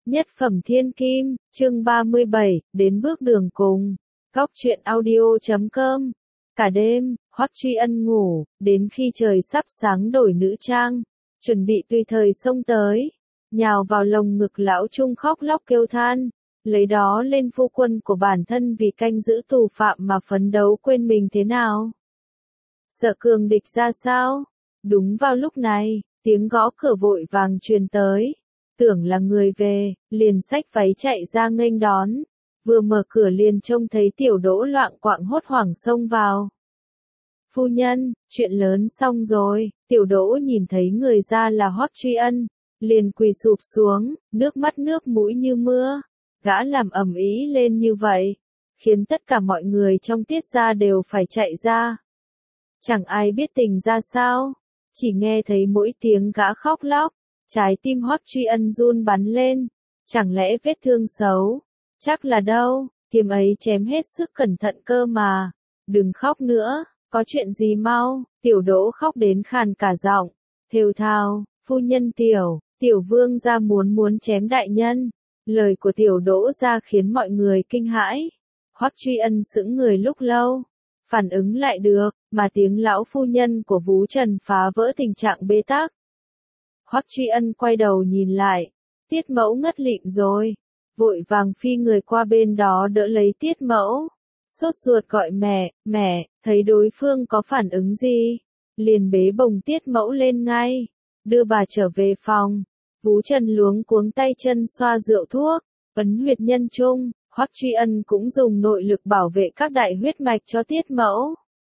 Nhất phẩm thiên kim, chương 37, đến bước đường cùng. Góc truyện audio.com. Cả đêm, Hoắc Truy Ân ngủ, đến khi trời sắp sáng đổi nữ trang, chuẩn bị tùy thời xông tới, nhào vào lồng ngực lão Trung khóc lóc kêu than, lấy đó lên phu quân của bản thân vì canh giữ tù phạm mà phấn đấu quên mình thế nào. Sợ cường địch ra sao? Đúng vào lúc này, tiếng gõ cửa vội vàng truyền tới. Tưởng là người về, liền xách váy chạy ra nghênh đón. Vừa mở cửa liền trông thấy Tiểu Đỗ loạng quạng hốt hoảng xông vào. Phu nhân, chuyện lớn xong rồi. Tiểu Đỗ nhìn thấy người ra là Hoắc Truy Ân, liền quỳ sụp xuống, nước mắt nước mũi như mưa. Gã làm ầm ĩ lên như vậy, khiến tất cả mọi người trong Tiết gia đều phải chạy ra. Chẳng ai biết tình ra sao, chỉ nghe thấy mỗi tiếng gã khóc lóc. Trái tim Hoắc Truy Ân run bắn lên, chẳng lẽ vết thương xấu? Chắc là đâu, kiếm ấy chém hết sức cẩn thận cơ mà. Đừng khóc nữa, có chuyện gì mau? Tiểu Đỗ khóc đến khàn cả giọng, thều thào, phu nhân Tiểu Vương gia muốn chém đại nhân. Lời của Tiểu Đỗ ra khiến mọi người kinh hãi. Hoắc Truy Ân sững người lúc lâu, phản ứng lại được, mà tiếng lão phu nhân của Vú Trần phá vỡ tình trạng bế tắc. Hoắc Truy Ân quay đầu nhìn lại, Tiết Mẫu ngất lịm rồi, vội vàng phi người qua bên đó đỡ lấy Tiết Mẫu, sốt ruột gọi mẹ, thấy đối phương có phản ứng gì, liền bế bồng Tiết Mẫu lên ngay, đưa bà trở về phòng. Vú Trần luống cuống tay chân xoa rượu thuốc, ấn huyệt nhân trung, Hoắc Truy Ân cũng dùng nội lực bảo vệ các đại huyết mạch cho Tiết Mẫu.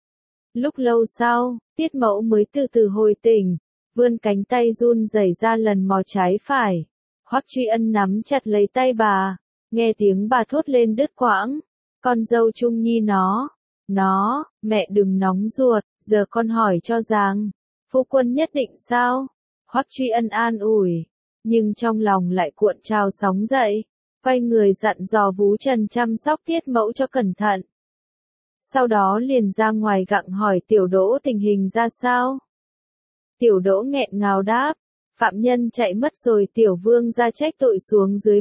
Lúc lâu sau, Tiết Mẫu mới từ từ hồi tỉnh. Vươn cánh tay run rẩy ra lần mò trái phải. Hoắc Truy Ân nắm chặt lấy tay bà, nghe tiếng bà thốt lên đứt quãng. Con dâu Trung Nhi mẹ đừng nóng ruột, giờ con hỏi cho rằng, phu quân nhất định sao? Hoắc Truy Ân an ủi, nhưng trong lòng lại cuộn trào sóng dậy, quay người dặn dò Vú Trần chăm sóc Tiết Mẫu cho cẩn thận. Sau đó liền ra ngoài gặng hỏi Tiểu Đỗ tình hình ra sao. Tiểu Đỗ nghẹn ngào đáp, phạm nhân chạy mất rồi. Tiểu Vương gia trách tội xuống dưới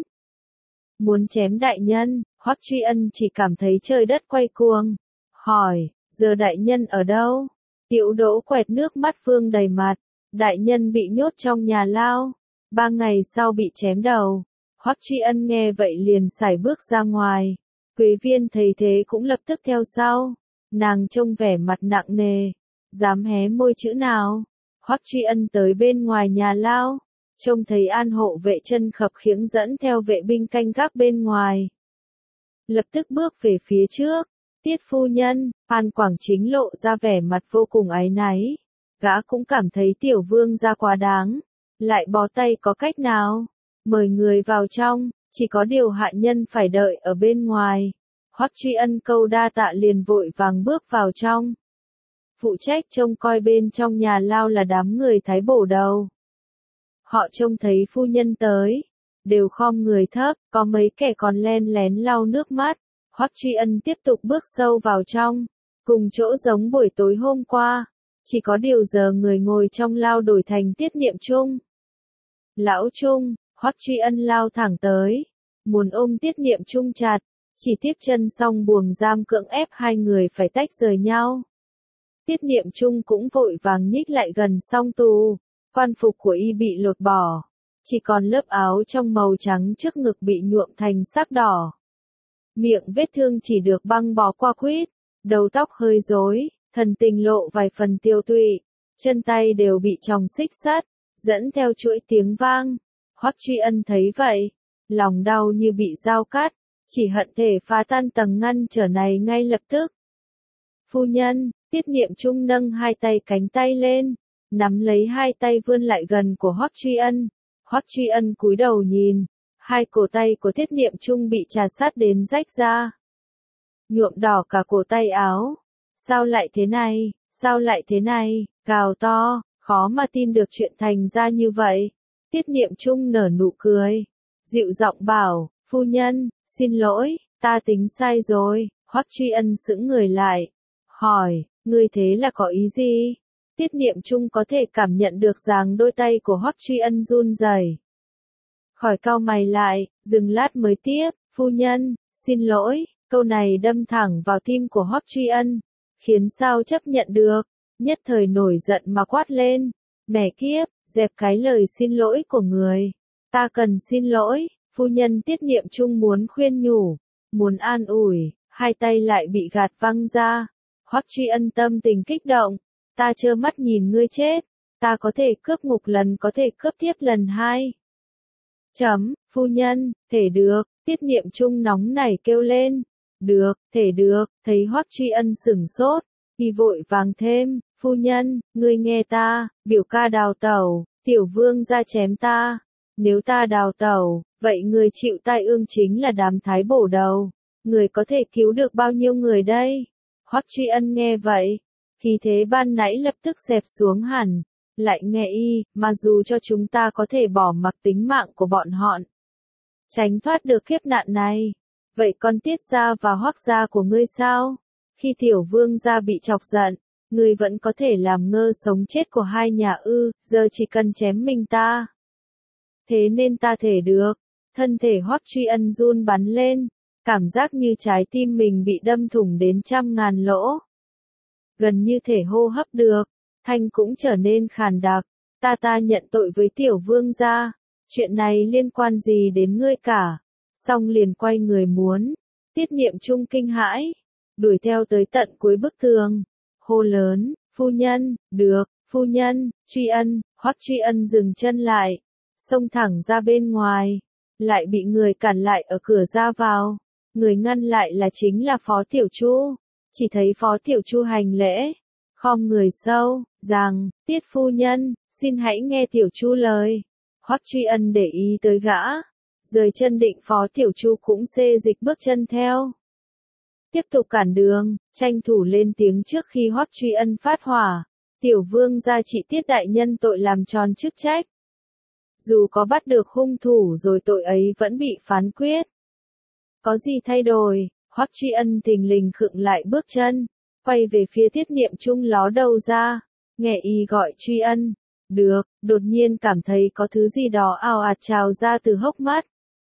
muốn chém đại nhân. Hoắc Truy Ân chỉ cảm thấy trời đất quay cuồng, hỏi, giờ đại nhân ở đâu? Tiểu Đỗ quẹt nước mắt vương đầy mặt, đại nhân bị nhốt trong nhà lao, 3 ngày sau bị chém đầu. Hoắc Truy Ân nghe vậy liền sải bước ra ngoài, Quế Viên thấy thế cũng lập tức theo sau, nàng trông vẻ mặt nặng nề, dám hé môi chữ nào. Hoắc Truy Ân tới bên ngoài nhà lao, trông thấy An hộ vệ chân khập khiễng dẫn theo vệ binh canh gác bên ngoài. Lập tức bước về phía trước, Tiết phu nhân, An Quảng Chính lộ ra vẻ mặt vô cùng áy náy. Gã cũng cảm thấy Tiểu Vương gia quá đáng, lại bó tay có cách nào, mời người vào trong, chỉ có điều hạ nhân phải đợi ở bên ngoài. Hoắc Truy Ân câu đa tạ liền vội vàng bước vào trong. Phụ trách trông coi bên trong nhà lao là đám người Thái Bổ Đầu. Họ trông thấy phu nhân tới, đều khom người thấp, có mấy kẻ còn len lén lau nước mắt. Hoắc Truy Ân tiếp tục bước sâu vào trong, cùng chỗ giống buổi tối hôm qua, chỉ có điều giờ người ngồi trong lao đổi thành Tiết Niệm Trung. Lão Trung, Hoắc Truy Ân lao thẳng tới, muốn ôm Tiết Niệm Trung chặt, chỉ tiếc chân song buồng giam cưỡng ép hai người phải tách rời nhau. Tiết Niệm Trung cũng vội vàng nhích lại gần song tù, quan phục của y bị lột bỏ, chỉ còn lớp áo trong màu trắng trước ngực bị nhuộm thành sắc đỏ. Miệng vết thương chỉ được băng bó qua quýt, đầu tóc hơi rối, thần tình lộ vài phần tiêu tụy, chân tay đều bị chòng xích sắt, dẫn theo chuỗi tiếng vang. Hoắc Truy Ân thấy vậy, lòng đau như bị dao cắt, chỉ hận thể phá tan tầng ngăn trở này ngay lập tức. Phu nhân, Tiết Niệm Trung nâng hai tay cánh tay lên, nắm lấy hai tay vươn lại gần của Hoắc Truy Ân. Hoắc Truy Ân cúi đầu nhìn, hai cổ tay của Tiết Niệm Trung bị trà sát đến rách ra, nhuộm đỏ cả cổ tay áo. Sao lại thế này, gào to, khó mà tin được chuyện thành ra như vậy. Tiết Niệm Trung nở nụ cười, dịu giọng bảo, phu nhân, xin lỗi, ta tính sai rồi. Hoắc Truy Ân sững người lại, hỏi, ngươi thế là có ý gì? Tiết Niệm Trung có thể cảm nhận được rằng đôi tay của Hoắc Truy Ân run rẩy. khỏi cau mày lại, dừng lát mới tiếp, phu nhân, xin lỗi, câu này đâm thẳng vào tim của Hoắc Truy Ân, khiến sao chấp nhận được, nhất thời nổi giận mà quát lên, mẹ kiếp, dẹp cái lời xin lỗi của người, ta cần xin lỗi, phu nhân Tiết Niệm Trung muốn khuyên nhủ, muốn an ủi, hai tay lại bị gạt văng ra, Hoắc Truy Ân tâm tình kích động, ta trơ mắt nhìn ngươi chết, ta có thể cướp ngục lần có thể cướp tiếp lần hai. Phu nhân, thể được, Tiết Niệm Trung nóng nảy kêu lên. Được, thể được, thấy Hoắc Truy Ân sửng sốt, y vội vàng thêm, phu nhân, ngươi nghe ta, biểu ca đào tẩu, tiểu vương ra chém ta. Nếu ta đào tẩu, vậy người chịu tai ương chính là đám thái bổ đầu. Người có thể cứu được bao nhiêu người đây? Hoắc Truy Ân nghe vậy, khí thế ban nãy lập tức xẹp xuống hẳn. Lại nghe y, mà dù cho chúng ta có thể bỏ mặc tính mạng của bọn họ, tránh thoát được kiếp nạn này, vậy con Tiết gia và Hoắc gia của ngươi sao? Khi tiểu vương gia bị chọc giận, ngươi vẫn có thể làm ngơ sống chết của hai nhà ư, giờ chỉ cần chém mình ta. Thế nên ta thể được, thân thể Hoắc Truy Ân run bắn lên, cảm giác như trái tim mình bị đâm thủng đến trăm ngàn lỗ. Gần như thể hô hấp được, thanh cũng trở nên khàn đặc, ta nhận tội với tiểu vương gia, chuyện này liên quan gì đến ngươi cả, xong liền quay người muốn, Tiết Niệm Trung kinh hãi, đuổi theo tới tận cuối bức tường, hô lớn, phu nhân, được, phu nhân, Truy Ân, Hoắc Truy Ân dừng chân lại, xông thẳng ra bên ngoài, lại bị người cản lại ở cửa ra vào, người ngăn lại là chính là Phó Tiểu Chu, chỉ thấy Phó Tiểu Chu hành lễ, khom người sâu, rằng, Tiết phu nhân, xin hãy nghe Tiểu Chu lời. Hoắc Truy Ân để ý tới gã, rời chân định Phó Tiểu Chu cũng xê dịch bước chân theo. Tiếp tục cản đường, tranh thủ lên tiếng trước khi Hoắc Truy Ân phát hỏa, Tiểu vương gia trị Tiết đại nhân tội làm tròn chức trách. Dù có bắt được hung thủ rồi tội ấy vẫn bị phán quyết. Có gì thay đổi, Hoắc Truy Ân thình lình khựng lại bước chân, quay về phía Tiết Niệm Trung ló đầu ra, nghe y gọi Truy Ân. Được, đột nhiên cảm thấy có thứ gì đó ào ạt trào ra từ hốc mắt.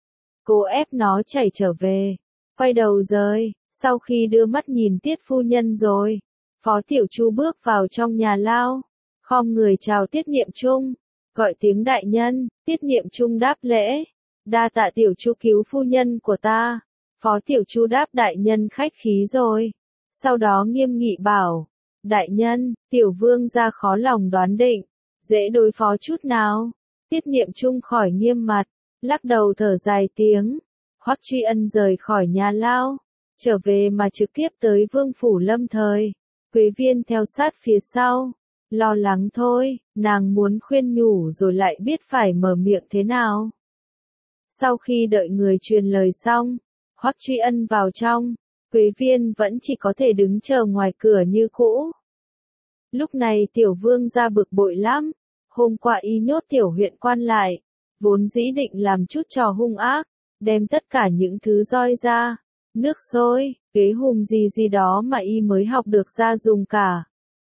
Cố ép nó chảy trở về, quay đầu rời, sau khi đưa mắt nhìn Tiết phu nhân rồi, Phó Tiểu Chu bước vào trong nhà lao, khom người chào Tiết Niệm Trung, gọi tiếng đại nhân, Tiết Niệm Trung đáp lễ, đa tạ Tiểu Chu cứu phu nhân của ta, Phó Tiểu Chu đáp đại nhân khách khí rồi, sau đó nghiêm nghị bảo, đại nhân, Tiểu vương gia khó lòng đoán định, dễ đối phó chút nào, Tiết Niệm Trung khỏi nghiêm mặt, lắc đầu thở dài tiếng, Hoắc Truy Ân rời khỏi nhà lao, trở về mà trực tiếp tới Vương phủ Lâm Thời, Quế Viên theo sát phía sau, lo lắng thôi, nàng muốn khuyên nhủ rồi lại biết phải mở miệng thế nào. Sau khi đợi người truyền lời xong, Hoắc Truy Ân vào trong, Quế Viên vẫn chỉ có thể đứng chờ ngoài cửa như cũ. Lúc này tiểu vương gia bực bội lắm, hôm qua y nhốt tiểu huyện quan lại, vốn dĩ định làm chút trò hung ác, đem tất cả những thứ roi ra, nước sôi, ghế hùm gì đó mà y mới học được ra dùng cả.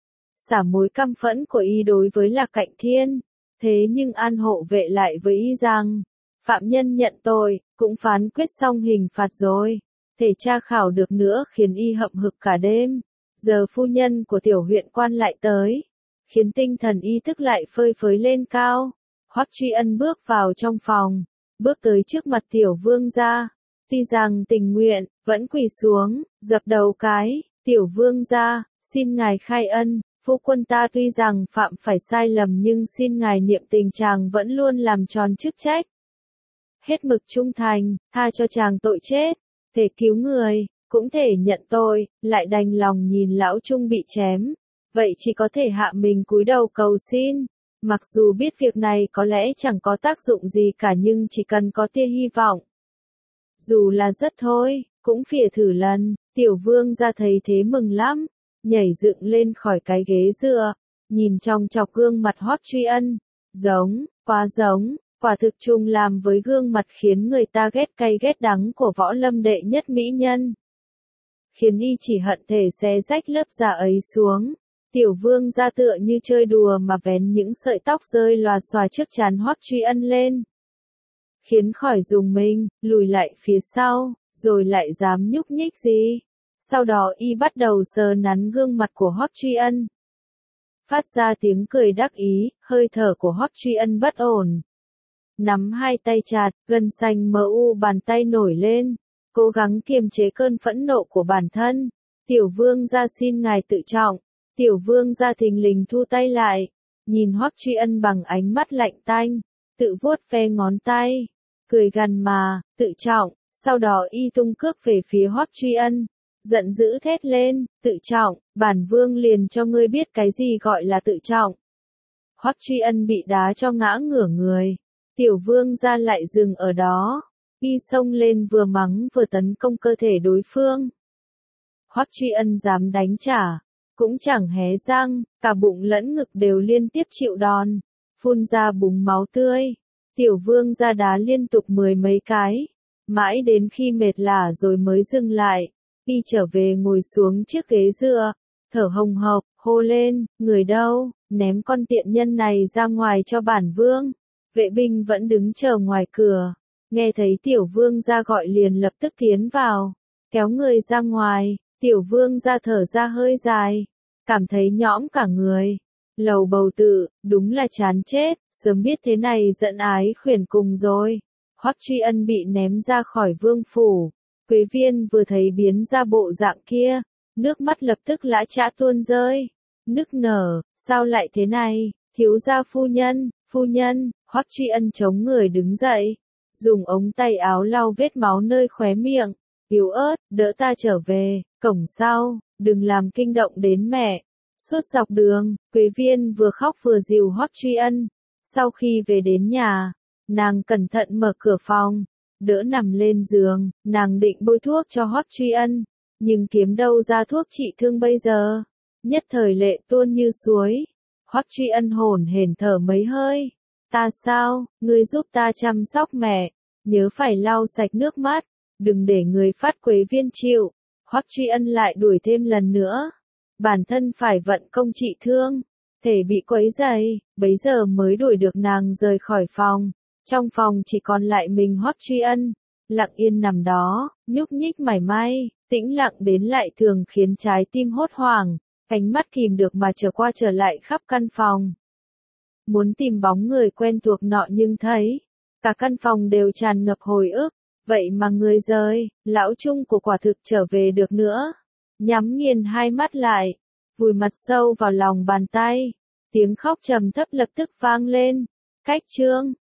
Xả mối căm phẫn của y đối với Lạc Cạnh Thiên, thế nhưng An hộ vệ lại với y rằng, phạm nhân nhận tội, cũng phán quyết xong hình phạt rồi, thể tra khảo được nữa khiến y hậm hực cả đêm. Giờ phu nhân của tiểu huyện quan lại tới, khiến tinh thần y thức lại phơi phới lên cao. Hoắc Truy Ân bước vào trong phòng, bước tới trước mặt tiểu vương gia, tuy rằng tình nguyện, vẫn quỳ xuống, dập đầu cái, tiểu vương gia, xin ngài khai ân, phu quân ta tuy rằng phạm phải sai lầm nhưng xin ngài niệm tình chàng vẫn luôn làm tròn chức trách. Hết mực trung thành, tha cho chàng tội chết, thể cứu người, cũng thể nhận tội, lại đành lòng nhìn lão Trung bị chém, vậy chỉ có thể hạ mình cúi đầu cầu xin. Mặc dù biết việc này có lẽ chẳng có tác dụng gì cả nhưng chỉ cần có tia hy vọng. Dù là rất thôi, cũng phỉa thử lần, tiểu vương ra thấy thế mừng lắm, nhảy dựng lên khỏi cái ghế dựa, nhìn trong chọc gương mặt Hoắc Truy Ân, giống, quá giống, quả thực trùng làm với gương mặt khiến người ta ghét cay ghét đắng của Võ Lâm đệ nhất mỹ nhân. Khiến y chỉ hận thể xé rách lớp da ấy xuống. Tiểu vương ra tựa như chơi đùa mà vén những sợi tóc rơi lòa xòa trước trán Hoắc Truy Ân lên. khiến khỏi dùng mình, lùi lại phía sau, rồi lại dám nhúc nhích gì. Sau đó y bắt đầu sờ nắn gương mặt của Hoắc Truy Ân. Phát ra tiếng cười đắc ý, hơi thở của Hoắc Truy Ân bất ổn. Nắm hai tay chặt, gân xanh mờ u bàn tay nổi lên, cố gắng kiềm chế cơn phẫn nộ của bản thân. Tiểu vương gia xin ngài tự trọng. Tiểu vương gia thình lình thu tay lại, nhìn Hoắc Truy Ân bằng ánh mắt lạnh tanh, tự vuốt ve ngón tay, cười gằn mà, tự trọng. Sau đó y tung cước về phía Hoắc Truy Ân, giận dữ thét lên, tự trọng, bản vương liền cho ngươi biết cái gì gọi là tự trọng. Hoắc Truy Ân bị đá cho ngã ngửa người, tiểu vương gia lại dừng ở đó, y xông lên vừa mắng vừa tấn công cơ thể đối phương. Hoắc Truy Ân dám đánh trả, cũng chẳng hé răng, cả bụng lẫn ngực đều liên tiếp chịu đòn, phun ra búng máu tươi. Tiểu vương gia đá liên tục mười mấy cái, mãi đến khi mệt lả rồi mới dừng lại. Y trở về ngồi xuống chiếc ghế dựa, thở hồng hộc, hô lên, người đâu, ném con tiện nhân này ra ngoài cho bản vương. Vệ binh vẫn đứng chờ ngoài cửa, nghe thấy tiểu vương gia gọi liền lập tức tiến vào, kéo người ra ngoài. Tiểu vương gia thở ra hơi dài, cảm thấy nhõm cả người, lầu bầu tự, đúng là chán chết, sớm biết thế này giận ái khuyển cùng rồi. Hoắc Truy Ân bị ném ra khỏi vương phủ, Quế Viên vừa thấy biến ra bộ dạng kia, nước mắt lập tức lã chã tuôn rơi, nức nở, sao lại thế này, thiếu gia phu nhân, Hoắc Truy Ân chống người đứng dậy, dùng ống tay áo lau vết máu nơi khóe miệng, yếu ớt, đỡ ta trở về, cổng sau, đừng làm kinh động đến mẹ. Suốt dọc đường, Quế Viên vừa khóc vừa dìu Hoắc Truy Ân, sau khi về đến nhà, nàng cẩn thận mở cửa phòng, đỡ nằm lên giường, nàng định bôi thuốc cho Hoắc Truy Ân, nhưng kiếm đâu ra thuốc trị thương bây giờ, nhất thời lệ tuôn như suối. Hoắc Truy Ân hổn hển thở mấy hơi, ta sao, ngươi giúp ta chăm sóc mẹ, nhớ phải lau sạch nước mắt, đừng để người phát Quế Viên chịu. Hoắc Truy Ân lại đuổi thêm lần nữa, bản thân phải vận công trị thương, thể bị quấy rầy, bấy giờ mới đuổi được nàng rời khỏi phòng. Trong phòng chỉ còn lại mình Hoắc Truy Ân, lặng yên nằm đó, nhúc nhích mảy may, tĩnh lặng đến lại thường khiến trái tim hốt hoảng, ánh mắt kìm được mà trở qua trở lại khắp căn phòng. Muốn tìm bóng người quen thuộc nọ nhưng thấy, cả căn phòng đều tràn ngập hồi ức, vậy mà người rời, lão Trung của quả thực trở về được nữa. Nhắm nghiền hai mắt lại, vùi mặt sâu vào lòng bàn tay, tiếng khóc trầm thấp lập tức vang lên. Cách chương